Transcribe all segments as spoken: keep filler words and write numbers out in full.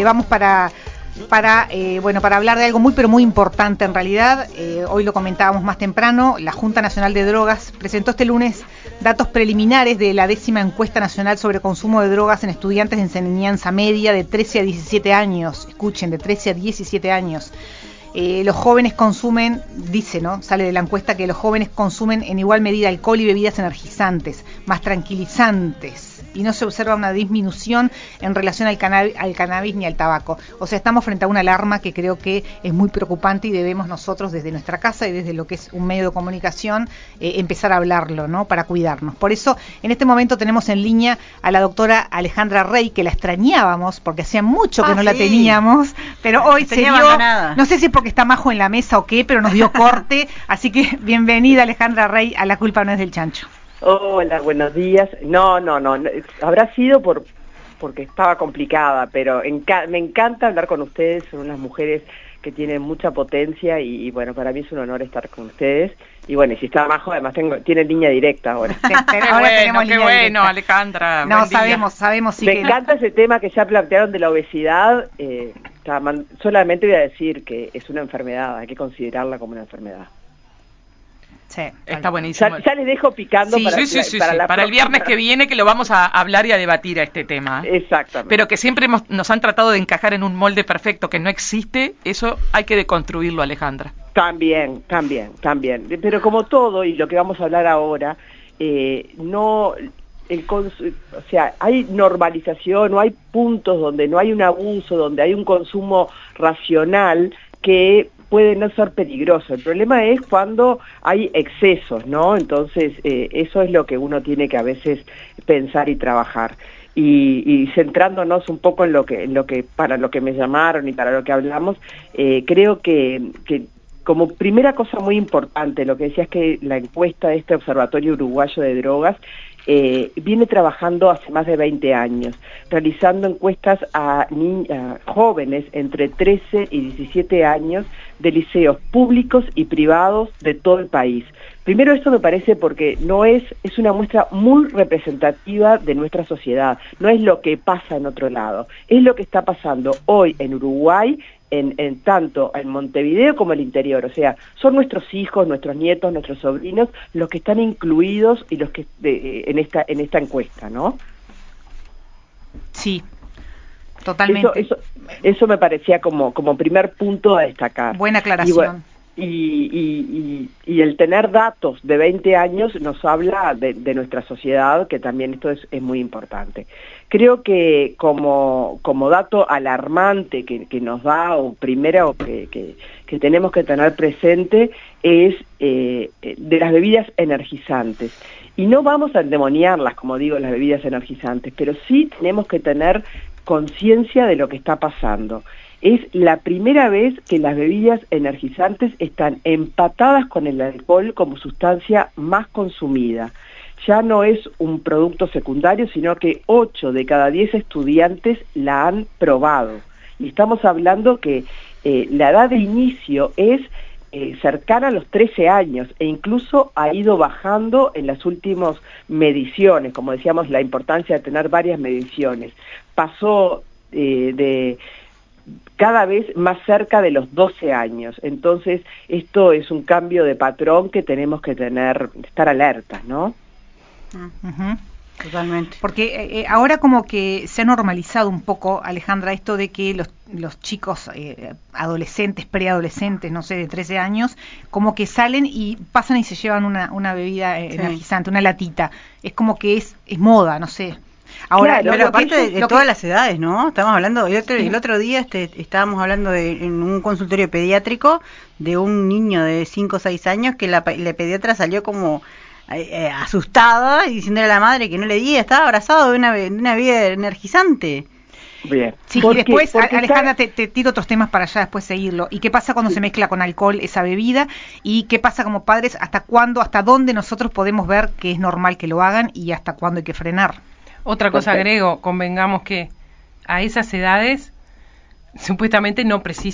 eh, vamos para... para eh, bueno para hablar de algo muy pero muy importante en realidad. Eh, hoy lo comentábamos más temprano. La Junta Nacional de Drogas presentó este lunes datos preliminares de la décima encuesta nacional sobre consumo de drogas en estudiantes de enseñanza media de trece a diecisiete años. Escuchen, de trece a diecisiete años. Eh, los jóvenes consumen, dice, ¿no? Sale de la encuesta que los jóvenes consumen en igual medida alcohol y bebidas energizantes, más tranquilizantes, y no se observa una disminución en relación al, cannab- al cannabis ni al tabaco. O sea, estamos frente a una alarma que creo que es muy preocupante y debemos nosotros desde nuestra casa y desde lo que es un medio de comunicación eh, empezar a hablarlo, ¿no? Para cuidarnos. Por eso, en este momento tenemos en línea a la doctora Alejandra Rey, que la extrañábamos porque hacía mucho que ah, no sí. la teníamos, pero hoy se dio, abandonada. no sé si es porque está Majo en la mesa o qué, pero nos dio corte, así que bienvenida Alejandra Rey a La Culpa No Es del Chancho. Hola, buenos días. No, no, no, no, habrá sido por porque estaba complicada, pero enca- me encanta hablar con ustedes, son unas mujeres que tienen mucha potencia y, y bueno, para mí es un honor estar con ustedes. Y bueno, y si está Majo, además tengo, tiene línea directa ahora. Qué ahora bueno, tenemos qué línea bueno, directa. Alejandra. No, sabemos, día. sabemos sí me que... encanta ese tema que ya plantearon de la obesidad. Eh, solamente voy a decir que es una enfermedad, hay que considerarla como una enfermedad. Sí, está buenísimo. Ya, ya les dejo picando sí, para, sí, sí, la, sí, para, sí. la para el viernes que viene, que lo vamos a hablar y a debatir a este tema. Exactamente. Pero que siempre hemos, nos han tratado de encajar en un molde perfecto que no existe, eso hay que deconstruirlo, Alejandra. También, también, también. Pero como todo, y lo que vamos a hablar ahora, eh, no... El cons- o sea, hay normalización, o hay puntos donde no hay un abuso, donde hay un consumo racional que puede no ser peligroso. El problema es cuando hay excesos, ¿no? Entonces, eh, eso es lo que uno tiene que a veces pensar y trabajar. Y, y centrándonos un poco en lo que, en lo que, para lo que me llamaron y para lo que hablamos, eh, creo que, que como primera cosa muy importante, lo que decía es que la encuesta de este Observatorio Uruguayo de Drogas eh, viene trabajando hace más de veinte años, realizando encuestas a, ni- a jóvenes entre trece y diecisiete años de liceos públicos y privados de todo el país. Primero, esto me parece porque no es, es una muestra muy representativa de nuestra sociedad, no es lo que pasa en otro lado, es lo que está pasando hoy en Uruguay, En, en tanto en Montevideo como el interior, o sea, son nuestros hijos, nuestros nietos, nuestros sobrinos los que están incluidos y los que de, en esta en esta encuesta, ¿no? Sí, totalmente. Eso, eso, eso me parecía como como primer punto a destacar. Buena aclaración. Y, y, y, y, y el tener datos de veinte años nos habla de, de nuestra sociedad, que también esto es, es muy importante. Creo que como, como dato alarmante que, que nos da, o primero que, que, que tenemos que tener presente, es eh, de las bebidas energizantes. Y no vamos a endemoniarlas, como digo, las bebidas energizantes, pero sí tenemos que tener conciencia de lo que está pasando. Es la primera vez que las bebidas energizantes están empatadas con el alcohol como sustancia más consumida. Ya no es un producto secundario, sino que ocho de cada diez estudiantes la han probado. Y estamos hablando que eh, la edad de inicio es eh, cercana a los trece años, e incluso ha ido bajando en las últimas mediciones, como decíamos, la importancia de tener varias mediciones. Pasó eh, de... cada vez más cerca de los doce años. Entonces, esto es un cambio de patrón que tenemos que tener, estar alertas, ¿no? Uh-huh. Totalmente. Porque eh, ahora como que se ha normalizado un poco, Alejandra, esto de que los, los chicos eh, adolescentes, preadolescentes, no sé, de trece años, como que salen y pasan y se llevan una, una bebida eh, sí. energizante, una latita. Es como que es, es moda, no sé. Ahora, claro, pero aparte de, de todas que... las edades, ¿no? Estamos hablando, el otro, el otro día este, estábamos hablando de, en un consultorio pediátrico de un niño de cinco o seis años que la, la pediatra salió como eh, eh, asustada y diciéndole a la madre que no le diera, estaba abrazado de una, de una bebida energizante. Bien. Sí, y después, Alejandra, te, te tiro otros temas para allá después seguirlo. ¿Y qué pasa cuando sí. se mezcla con alcohol esa bebida? ¿Y qué pasa como padres? ¿Hasta cuándo, hasta dónde nosotros podemos ver que es normal que lo hagan y hasta cuándo hay que frenar? Otra cosa agrego, convengamos que a esas edades supuestamente no precisan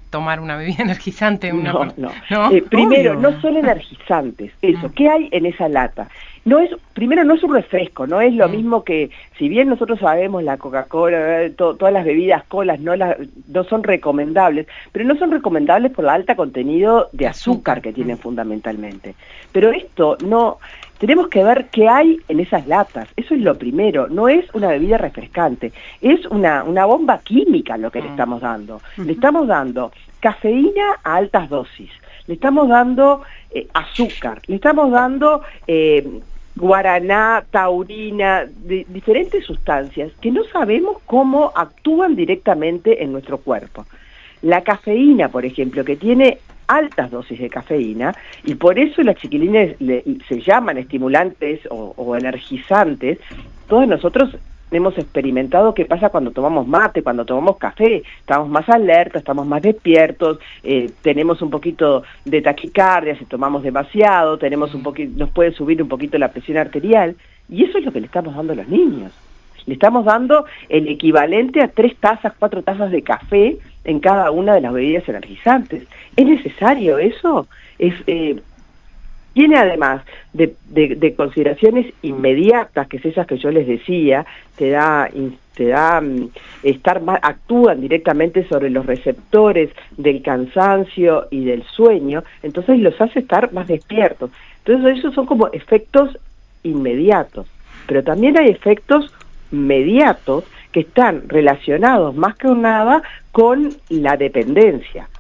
tomar una bebida energizante. Una no, por... no. ¿No? Eh, primero, Obvio. no son energizantes. Eso, Mm. ¿qué hay en esa lata? No es, primero, no es un refresco, no es lo Mm. mismo que, si bien nosotros sabemos la Coca-Cola, to, todas las bebidas colas no, la, no son recomendables, pero no son recomendables por el alto contenido de azúcar, azúcar que tienen mm. fundamentalmente. Pero esto no... Tenemos que ver qué hay en esas latas, eso es lo primero, no es una bebida refrescante, es una, una bomba química lo que mm. le estamos dando. Uh-huh. Le estamos dando cafeína a altas dosis, le estamos dando eh, azúcar, le estamos dando eh, guaraná, taurina, de, diferentes sustancias que no sabemos cómo actúan directamente en nuestro cuerpo. La cafeína, por ejemplo, que tiene altas dosis de cafeína, y por eso las chiquilines le, se llaman estimulantes o, o energizantes. Todos nosotros hemos experimentado qué pasa cuando tomamos mate, cuando tomamos café, estamos más alertas, estamos más despiertos, eh, tenemos un poquito de taquicardia si tomamos demasiado, tenemos un poquito, nos puede subir un poquito la presión arterial, y eso es lo que le estamos dando a los niños. Le estamos dando el equivalente a tres tazas, cuatro tazas de café en cada una de las bebidas energizantes. ¿Es necesario eso? Es, eh, tiene además de, de, de consideraciones inmediatas, que es esas que yo les decía, te da, te da estar más, actúan directamente sobre los receptores del cansancio y del sueño, entonces los hace estar más despiertos. Entonces esos son como efectos inmediatos, pero también hay efectos mediatos que están relacionados más que nada con la dependencia.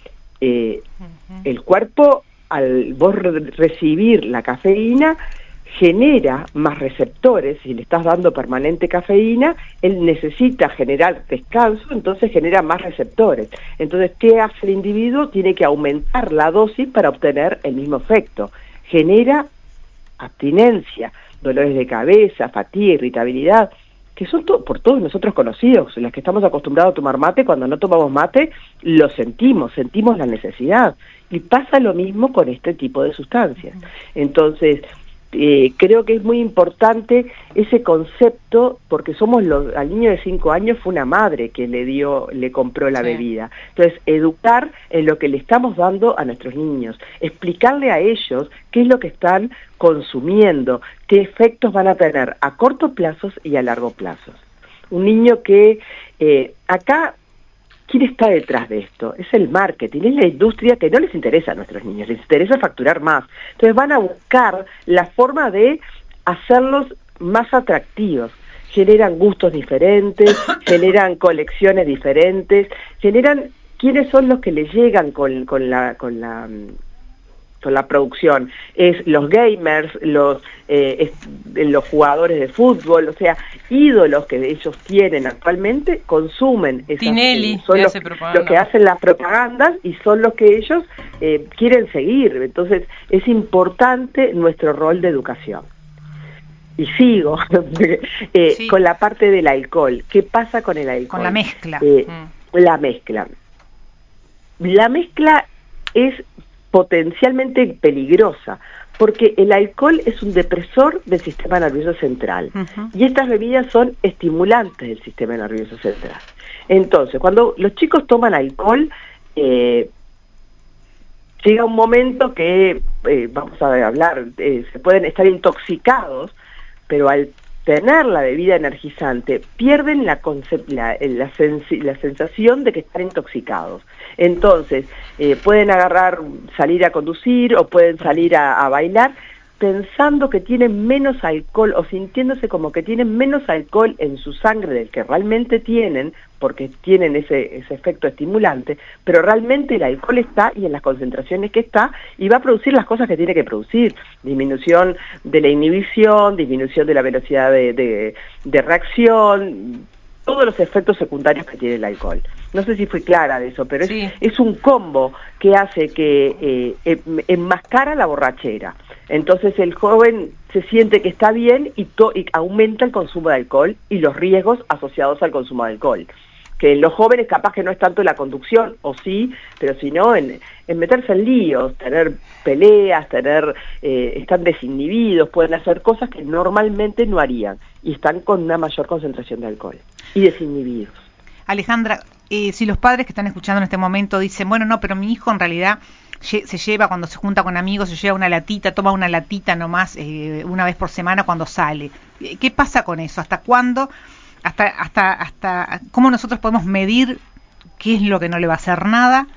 Eh, uh-huh. El cuerpo, al vos re- recibir la cafeína, genera más receptores. Si le estás dando permanente cafeína, él necesita generar descanso, entonces genera más receptores. Entonces, ¿qué hace el individuo? Tiene que aumentar la dosis para obtener el mismo efecto. Genera abstinencia, dolores de cabeza, fatiga, irritabilidad, que son to- por todos nosotros conocidos. Los que estamos acostumbrados a tomar mate, cuando no tomamos mate, lo sentimos, sentimos la necesidad. Y pasa lo mismo con este tipo de sustancias. Entonces, eh, creo que es muy importante ese concepto, porque somos los, al niño de cinco años fue una madre que le dio, le compró la sí. bebida. Entonces, educar en lo que le estamos dando a nuestros niños, explicarle a ellos qué es lo que están consumiendo, qué efectos van a tener a corto plazo y a largo plazo. Un niño que, eh, acá, ¿quién está detrás de esto? Es el marketing, es la industria que no les interesa a nuestros niños, les interesa facturar más. Entonces van a buscar la forma de hacerlos más atractivos. Generan gustos diferentes, generan colecciones diferentes, generan quiénes son los que les llegan con, con la... Con la con la producción, es los gamers, los eh, es, los jugadores de fútbol, o sea, ídolos que ellos tienen actualmente, consumen esas, Tinelli, eh, son los, los que hacen las propagandas y son los que ellos eh, quieren seguir. Entonces, es importante nuestro rol de educación. Y sigo eh, sí. con la parte del alcohol. ¿Qué pasa con el alcohol? Con la mezcla. Eh, mm. La mezcla. La mezcla es potencialmente peligrosa, porque el alcohol es un depresor del sistema nervioso central, uh-huh. y estas bebidas son estimulantes del sistema nervioso central. Entonces, cuando los chicos toman alcohol, eh, llega un momento que, eh, vamos a hablar, eh, se pueden estar intoxicados, pero al tener la bebida energizante, pierden la, concep- la, la, sens- la sensación de que están intoxicados. Entonces, eh, pueden agarrar, salir a conducir o pueden salir a, a bailar pensando que tienen menos alcohol o sintiéndose como que tienen menos alcohol en su sangre del que realmente tienen, porque tienen ese, ese efecto estimulante, pero realmente el alcohol está y en las concentraciones que está y va a producir las cosas que tiene que producir: disminución de la inhibición, disminución de la velocidad de, de, de reacción, todos los efectos secundarios que tiene el alcohol. No sé si fui clara de eso, pero sí. es, es un combo que hace que eh, enmascara la borrachera. Entonces el joven se siente que está bien y, to- y aumenta el consumo de alcohol y los riesgos asociados al consumo de alcohol. Que en los jóvenes capaz que no es tanto la conducción, o sí, pero si no, en, en meterse en líos, tener peleas, tener eh, están desinhibidos, pueden hacer cosas que normalmente no harían y están con una mayor concentración de alcohol y desinhibidos. Alejandra, eh, si los padres que están escuchando en este momento dicen, bueno, no, pero mi hijo en realidad se lleva cuando se junta con amigos, se lleva una latita, toma una latita nomás eh, una vez por semana cuando sale. ¿Qué pasa con eso? ¿Hasta cuándo? Hasta, hasta, hasta, ¿cómo nosotros podemos medir qué es lo que no le va a hacer nada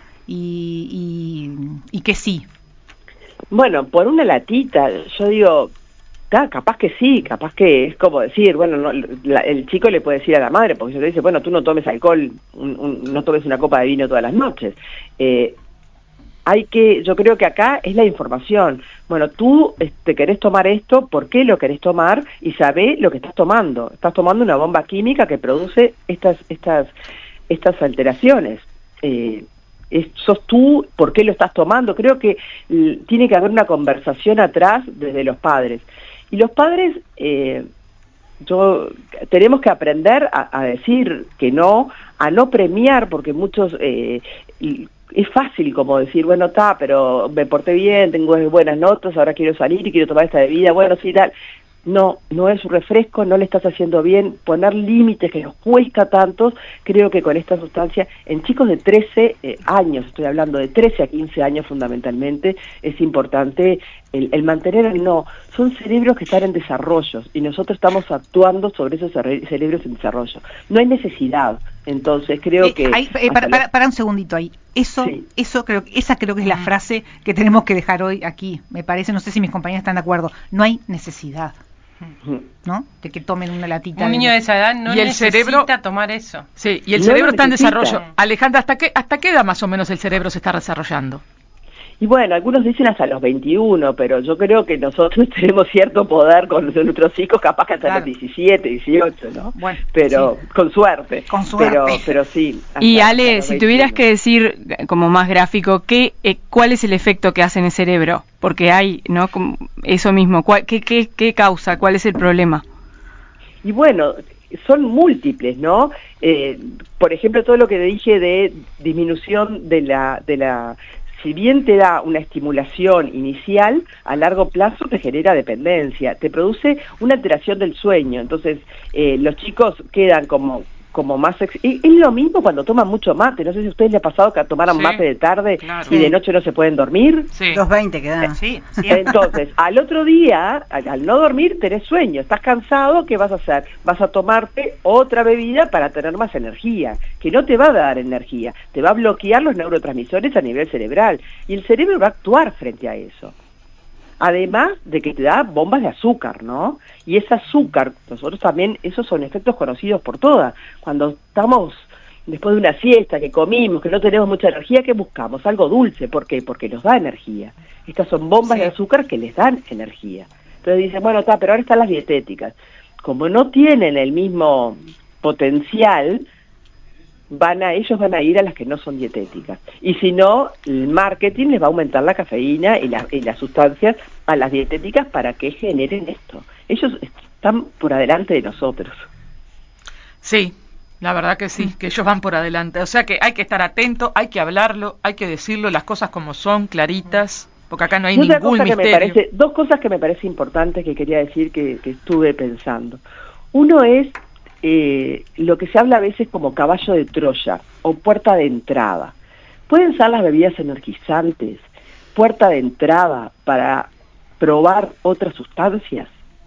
y, y, y qué sí? Bueno, por una latita, yo digo, ah, capaz que sí, capaz que es como decir, bueno, no, la, el chico le puede decir a la madre, porque yo le dice, bueno, tú no tomes alcohol, un, un, no tomes una copa de vino todas las noches. Eh, hay que, yo creo que acá es la información. Bueno, tú te querés tomar esto, ¿por qué lo querés tomar? Y sabés lo que estás tomando. Estás tomando una bomba química que produce estas, estas, estas alteraciones. Eh, es, sos tú, ¿por qué lo estás tomando? Creo que l, tiene que haber una conversación atrás desde los padres. Y los padres, eh, yo tenemos que aprender a, a decir que no, a no premiar, porque muchos... Eh, es fácil como decir, bueno, está, pero me porté bien, tengo buenas notas, ahora quiero salir y quiero tomar esta bebida, bueno, sí, tal. No, no es un refresco, no le estás haciendo bien. Poner límites que nos cuesta tantos, creo que con esta sustancia, en chicos de trece eh, años, estoy hablando de trece a quince años fundamentalmente, es importante el, el mantener el no. Son cerebros que están en desarrollo y nosotros estamos actuando sobre esos cerebros en desarrollo. No hay necesidad, entonces creo eh, que... Hay, eh, para, para, para un segundito ahí, eso, sí. eso creo, esa creo que es la frase que tenemos que dejar hoy aquí, me parece, no sé si mis compañeros están de acuerdo, no hay necesidad. ¿No? De que tomen una latita. Un de... niño de esa edad no y el necesita cerebro, tomar eso. Sí, y el no cerebro está en necesita. desarrollo. Alejandra, ¿hasta qué, ¿hasta qué edad más o menos el cerebro se está desarrollando? Y bueno, algunos dicen hasta los veintiuno, pero yo creo que nosotros tenemos cierto poder con nuestros hijos, capaz que hasta claro. los diecisiete, dieciocho, ¿no? Bueno, pero sí. con suerte. Con suerte. Pero, pero sí. Hasta, y Ale, si tuvieras que decir, como más gráfico, ¿qué, eh, ¿cuál es el efecto que hace en el cerebro? Porque hay, ¿no? Como eso mismo, ¿cuál, qué, qué, ¿qué causa? ¿Cuál es el problema? Y bueno, son múltiples, ¿no? Eh, por ejemplo, todo lo que dije de disminución de la... de la si bien te da una estimulación inicial, a largo plazo te genera dependencia, te produce una alteración del sueño, entonces eh, los chicos quedan como como más... Ex es lo mismo cuando toman mucho mate, no sé si a ustedes les ha pasado que tomaron sí, mate de tarde claro. y de noche no se pueden dormir. Sí. dos veinte quedan. Sí, sí. Entonces, al otro día, al, al no dormir, tenés sueño, estás cansado, ¿qué vas a hacer? Vas a tomarte otra bebida para tener más energía, que no te va a dar energía, te va a bloquear los neurotransmisores a nivel cerebral, y el cerebro va a actuar frente a eso. Además de que te da bombas de azúcar, ¿no? Y ese azúcar, nosotros también, esos son efectos conocidos por todas. Cuando estamos después de una siesta, que comimos, que no tenemos mucha energía, ¿qué buscamos? Algo dulce. ¿Por qué? Porque nos da energía. Estas son bombas sí. de azúcar que les dan energía. Entonces dicen, bueno, está, pero ahora están las dietéticas. Como no tienen el mismo potencial, van a ellos van a ir a las que no son dietéticas. Y si no, el marketing les va a aumentar la cafeína y, la, y las sustancias a las dietéticas para que generen esto. Ellos están por adelante de nosotros. Sí, la verdad que sí, que ellos van por adelante. O sea que hay que estar atento, hay que hablarlo, hay que decirlo, las cosas como son, claritas, porque acá no hay ningún cosa misterio. Que me parece, dos cosas que me parece importantes que quería decir que, que estuve pensando. Uno es Eh, lo que se habla a veces como caballo de Troya o puerta de entrada. ¿Pueden ser las bebidas energizantes puerta de entrada para probar otras sustancias?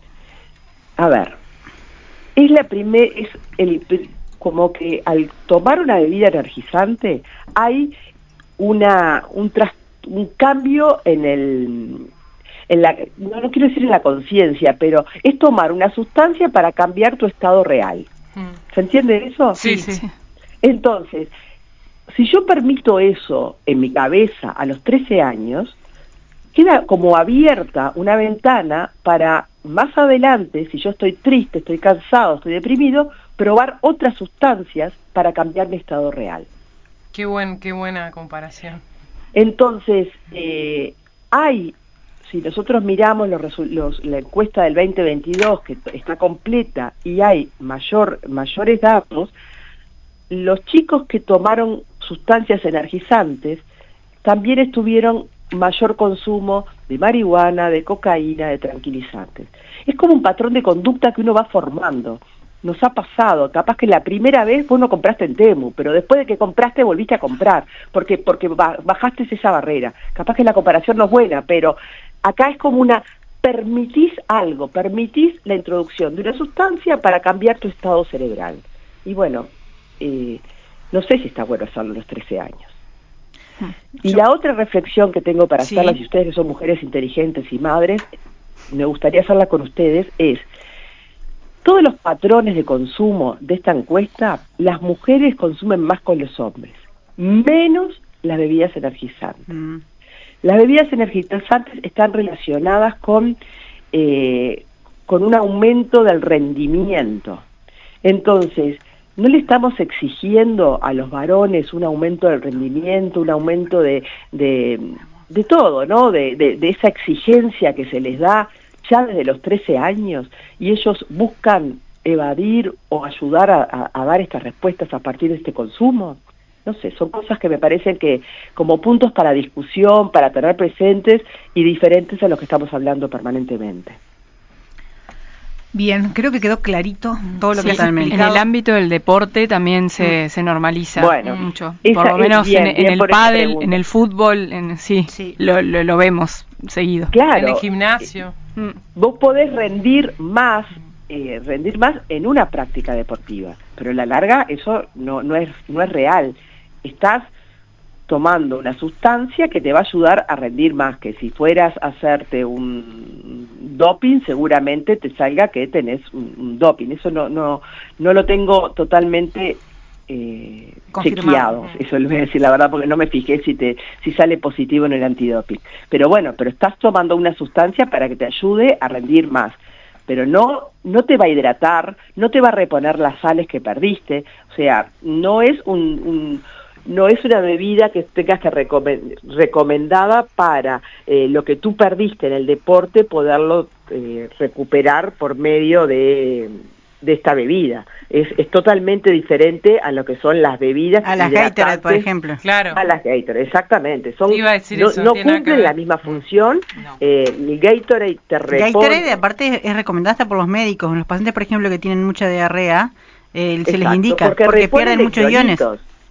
A ver, es la primer, es el como que al tomar una bebida energizante hay una un tras, un cambio en el En la, no, no quiero decir en la conciencia, pero es tomar una sustancia para cambiar tu estado real. ¿Se entiende eso? Sí, sí. Entonces, si yo permito eso en mi cabeza a los trece años, queda como abierta una ventana para más adelante, si yo estoy triste, estoy cansado, estoy deprimido, probar otras sustancias para cambiar mi estado real. Qué buen, qué buena comparación. Entonces, eh, hay... Si nosotros miramos los, los, la encuesta del veinte veintidós, que está completa y hay mayor, mayores datos, los chicos que tomaron sustancias energizantes también estuvieron mayor consumo de marihuana, de cocaína, de tranquilizantes. Es como un patrón de conducta que uno va formando. nos ha pasado, capaz que la primera vez vos no compraste en Temu, pero después de que compraste volviste a comprar, porque porque bajaste esa barrera. Capaz que la comparación no es buena, pero acá es como una, permitís algo, permitís la introducción de una sustancia para cambiar tu estado cerebral. Y bueno, eh, no sé si está bueno hacerlo a los trece años. Y Yo, la otra reflexión que tengo para sí. hacerla, si ustedes que son mujeres inteligentes y madres, me gustaría hacerla con ustedes, es todos los patrones de consumo de esta encuesta, las mujeres consumen más con los hombres, menos las bebidas energizantes. Mm. Las bebidas energizantes están relacionadas con, eh, con un aumento del rendimiento. Entonces, no le estamos exigiendo a los varones un aumento del rendimiento, un aumento de, de, de todo, ¿no? De, de, de esa exigencia que se les da ya desde los trece años, y ellos buscan evadir o ayudar a, a, a dar estas respuestas a partir de este consumo. No sé, son cosas que me parecen que como puntos para discusión, para tener presentes y diferentes a los que estamos hablando permanentemente. Bien, creo que quedó clarito todo lo sí, que has explicado. En el ámbito del deporte también se, mm. se normaliza bueno, mucho. Por lo menos bien, en, en el pádel, en el fútbol, en, sí, sí. Lo, lo, lo vemos seguido. Claro. En el gimnasio. Mm. Vos podés rendir más, eh, rendir más en una práctica deportiva, pero a la larga eso no, no es, no es real. Estás tomando una sustancia que te va a ayudar a rendir más, que si fueras a hacerte un doping seguramente te salga que tenés un, un doping. Eso no no no lo tengo totalmente eh, chequeado, eso les voy a decir la verdad, porque no me fijé si te si sale positivo en el antidoping. Pero bueno, pero estás tomando una sustancia para que te ayude a rendir más, pero no no te va a hidratar, no te va a reponer las sales que perdiste, o sea, no es un, un no es una bebida que tengas que recomend- recomendada para eh, lo que tú perdiste en el deporte, poderlo eh, recuperar por medio de, de esta bebida. Es, es totalmente diferente a lo que son las bebidas a las Gatorade, por ejemplo. Claro. A las Gatorade, exactamente. Son, Iba a decir no, eso, no cumplen la misma función. No. Eh, el Gatorade te repone. Gatorade, aparte, es recomendada hasta por los médicos. Los pacientes, por ejemplo, que tienen mucha diarrea, eh, se les indica, porque, porque pierden muchos iones.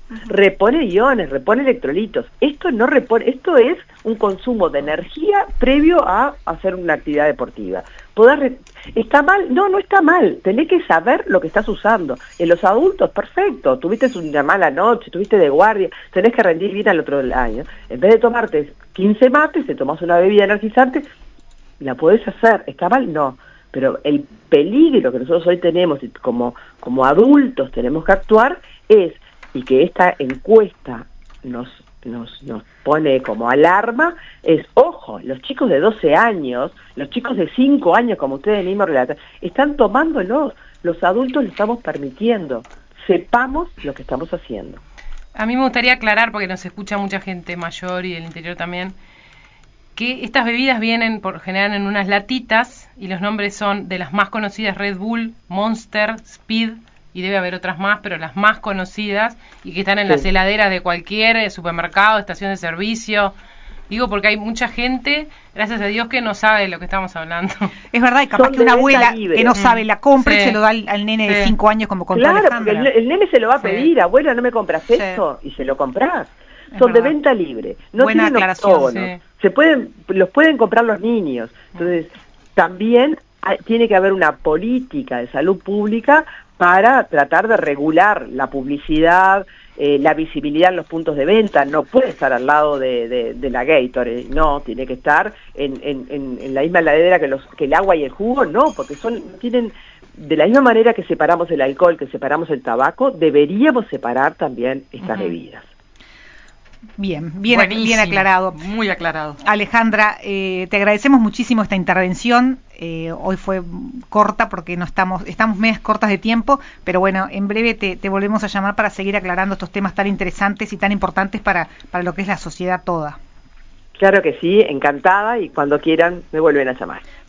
Repone iones, repone electrolitos. Esto no repone, esto es un consumo de energía previo a hacer una actividad deportiva. Podés re- ¿Está mal? No, no está mal. Tenés que saber lo que estás usando. En los adultos, perfecto. Tuviste una mala noche, tuviste de guardia, tenés que rendir bien al otro año. En vez de tomarte quince mates, te tomás una bebida energizante, la podés hacer. ¿Está mal? No. Pero el peligro que nosotros hoy tenemos y como, como adultos tenemos que actuar es, y que esta encuesta nos, nos, nos pone como alarma, es, ojo, los chicos de doce años, los chicos de cinco años, como ustedes mismos relatan, están tomándolos, los adultos lo estamos permitiendo, sepamos lo que estamos haciendo. A mí me gustaría aclarar, porque nos escucha mucha gente mayor y del interior también, que estas bebidas vienen por general en unas latitas, y los nombres son de las más conocidas: Red Bull, Monster, Speed, y debe haber otras más, pero las más conocidas y que están en sí. las heladeras de cualquier supermercado, estación de servicio. Digo porque hay mucha gente, gracias a Dios, que no sabe de lo que estamos hablando. Es verdad, y capaz Son que una abuela libre. que no sabe la compra sí. y se lo da al, al nene sí. de cinco años, como contó Claro, Alejandra. porque el, el nene se lo va a pedir, sí. abuela, ¿no me compras sí. esto? Y se lo comprás. Es Son verdad. de venta libre, no Buena tienen octógonos. Sí. Se pueden, los pueden comprar los niños. Entonces, también hay, tiene que haber una política de salud pública para tratar de regular la publicidad, eh, la visibilidad en los puntos de venta. No puede estar al lado de, de, de la Gatorade, no, tiene que estar en, en, en, en la misma heladera que, los, que el agua y el jugo, no, porque son tienen, de la misma manera que separamos el alcohol, que separamos el tabaco, deberíamos separar también estas uh-huh. bebidas. Bien, bien, bien aclarado. Muy aclarado. Alejandra, eh, te agradecemos muchísimo esta intervención. Eh, hoy fue corta porque no estamos, estamos medias cortas de tiempo, pero bueno, en breve te, te volvemos a llamar para seguir aclarando estos temas tan interesantes y tan importantes para, para lo que es la sociedad toda. Claro que sí, encantada, y cuando quieran me vuelven a llamar.